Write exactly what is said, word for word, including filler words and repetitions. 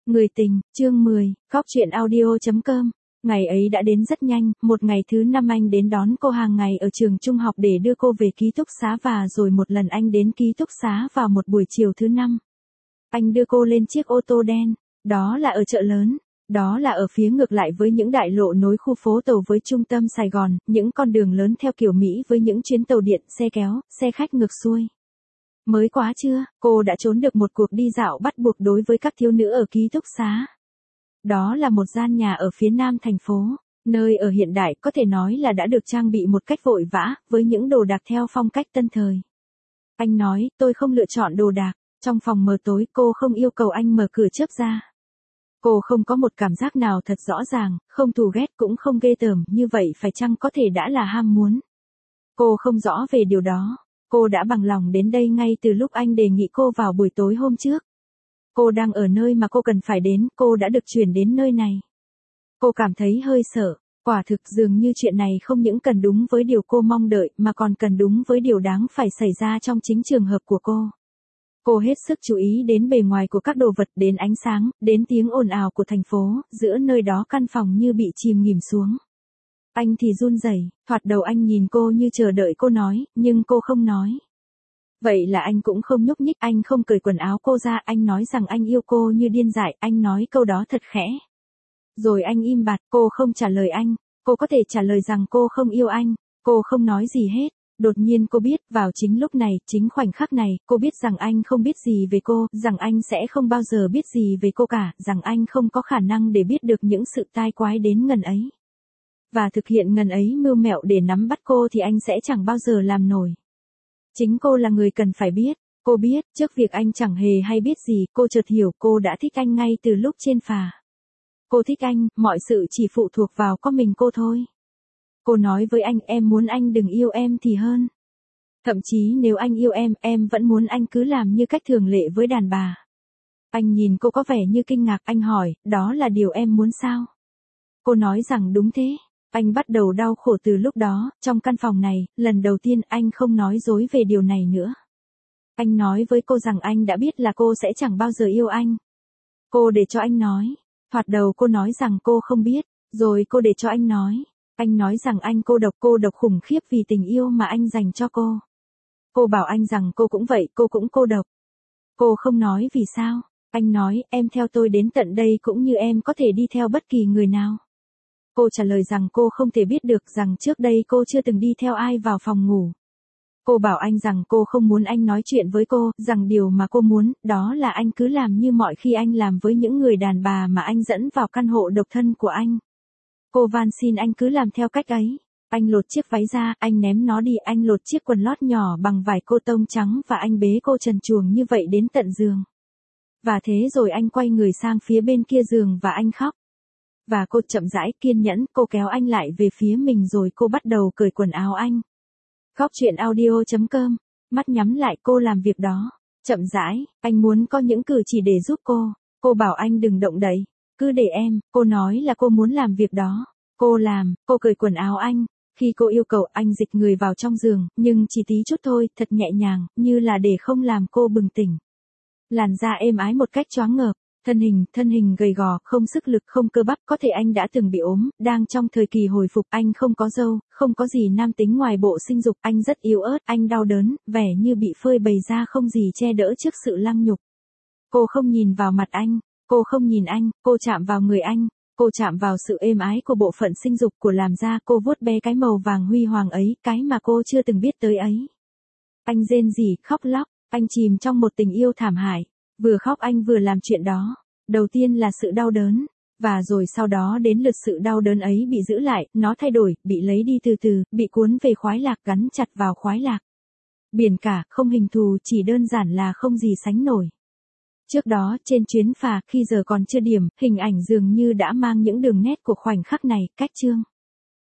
Người tình, chương mười, Góc truyện audio.com. Ngày ấy đã đến rất nhanh, một ngày thứ năm anh đến đón cô hàng ngày ở trường trung học để đưa cô về ký túc xá và rồi một lần anh đến ký túc xá vào một buổi chiều thứ năm. Anh đưa cô lên chiếc ô tô đen, đó là ở chợ lớn, đó là ở phía ngược lại với những đại lộ nối khu phố tàu với trung tâm Sài Gòn, những con đường lớn theo kiểu Mỹ với những chuyến tàu điện, xe kéo, xe khách ngược xuôi. Mới quá chưa, cô đã trốn được một cuộc đi dạo bắt buộc đối với các thiếu nữ ở ký túc xá. Đó là một gian nhà ở phía nam thành phố, nơi ở hiện đại có thể nói là đã được trang bị một cách vội vã, với những đồ đạc theo phong cách tân thời. Anh nói, tôi không lựa chọn đồ đạc, trong phòng mờ tối cô không yêu cầu anh mở cửa trước ra. Cô không có một cảm giác nào thật rõ ràng, không thù ghét cũng không ghê tởm, như vậy phải chăng có thể đã là ham muốn. Cô không rõ về điều đó. Cô đã bằng lòng đến đây ngay từ lúc anh đề nghị cô vào buổi tối hôm trước. Cô đang ở nơi mà cô cần phải đến, cô đã được chuyển đến nơi này. Cô cảm thấy hơi sợ, quả thực dường như chuyện này không những cần đúng với điều cô mong đợi mà còn cần đúng với điều đáng phải xảy ra trong chính trường hợp của cô. Cô hết sức chú ý đến bề ngoài của các đồ vật, đến ánh sáng, đến tiếng ồn ào của thành phố, giữa nơi đó căn phòng như bị chìm nghỉm xuống. Anh thì run rẩy, thoạt đầu anh nhìn cô như chờ đợi cô nói, nhưng cô không nói. Vậy là anh cũng không nhúc nhích, anh không cởi quần áo cô ra, anh nói rằng anh yêu cô như điên dại, anh nói câu đó thật khẽ. Rồi anh im bặt, cô không trả lời anh, cô có thể trả lời rằng cô không yêu anh, cô không nói gì hết. Đột nhiên cô biết, vào chính lúc này, chính khoảnh khắc này, cô biết rằng anh không biết gì về cô, rằng anh sẽ không bao giờ biết gì về cô cả, rằng anh không có khả năng để biết được những sự tai quái đến ngần ấy. Và thực hiện ngần ấy mưu mẹo để nắm bắt cô thì anh sẽ chẳng bao giờ làm nổi. Chính cô là người cần phải biết. Cô biết, trước việc anh chẳng hề hay biết gì, cô chợt hiểu cô đã thích anh ngay từ lúc trên phà. Cô thích anh, mọi sự chỉ phụ thuộc vào có mình cô thôi. Cô nói với anh, em muốn anh đừng yêu em thì hơn. Thậm chí nếu anh yêu em, em vẫn muốn anh cứ làm như cách thường lệ với đàn bà. Anh nhìn cô có vẻ như kinh ngạc, anh hỏi, đó là điều em muốn sao? Cô nói rằng đúng thế. Anh bắt đầu đau khổ từ lúc đó, trong căn phòng này, lần đầu tiên anh không nói dối về điều này nữa. Anh nói với cô rằng anh đã biết là cô sẽ chẳng bao giờ yêu anh. Cô để cho anh nói. Thoạt đầu cô nói rằng cô không biết, rồi cô để cho anh nói. Anh nói rằng anh cô độc, cô độc khủng khiếp vì tình yêu mà anh dành cho cô. Cô bảo anh rằng cô cũng vậy, cô cũng cô độc. Cô không nói vì sao. Anh nói, em theo tôi đến tận đây cũng như em có thể đi theo bất kỳ người nào. Cô trả lời rằng cô không thể biết được rằng trước đây cô chưa từng đi theo ai vào phòng ngủ. Cô bảo anh rằng cô không muốn anh nói chuyện với cô, rằng điều mà cô muốn, đó là anh cứ làm như mọi khi anh làm với những người đàn bà mà anh dẫn vào căn hộ độc thân của anh. Cô van xin anh cứ làm theo cách ấy. Anh lột chiếc váy ra, anh ném nó đi, anh lột chiếc quần lót nhỏ bằng vải cô tông trắng và anh bế cô trần truồng như vậy đến tận giường. Và thế rồi anh quay người sang phía bên kia giường và anh khóc. Và cô chậm rãi kiên nhẫn, cô kéo anh lại về phía mình rồi cô bắt đầu cởi quần áo anh. Góc truyện audio.com. Mắt nhắm lại, cô làm việc đó. Chậm rãi, anh muốn có những cử chỉ để giúp cô. Cô bảo anh đừng động đậy, cứ để em. Cô nói là cô muốn làm việc đó. Cô làm, cô cởi quần áo anh. Khi cô yêu cầu anh dịch người vào trong giường, nhưng chỉ tí chút thôi, thật nhẹ nhàng, như là để không làm cô bừng tỉnh. Làn da êm ái một cách choáng ngợp. Thân hình, thân hình gầy gò, không sức lực, không cơ bắp, có thể anh đã từng bị ốm, đang trong thời kỳ hồi phục, anh không có râu, không có gì nam tính ngoài bộ sinh dục, anh rất yếu ớt, anh đau đớn, vẻ như bị phơi bày ra không gì che đỡ trước sự lăng nhục. Cô không nhìn vào mặt anh, cô không nhìn anh, cô chạm vào người anh, cô chạm vào sự êm ái của bộ phận sinh dục của làn da, cô vuốt bé cái màu vàng huy hoàng ấy, cái mà cô chưa từng biết tới ấy. Anh rên rỉ, khóc lóc, anh chìm trong một tình yêu thảm hại. Vừa khóc anh vừa làm chuyện đó. Đầu tiên là sự đau đớn, và rồi sau đó đến lượt sự đau đớn ấy bị giữ lại, nó thay đổi, bị lấy đi từ từ, bị cuốn về khoái lạc, gắn chặt vào khoái lạc. Biển cả, không hình thù, chỉ đơn giản là không gì sánh nổi. Trước đó, trên chuyến phà, khi giờ còn chưa điểm, hình ảnh dường như đã mang những đường nét của khoảnh khắc này, cách chương.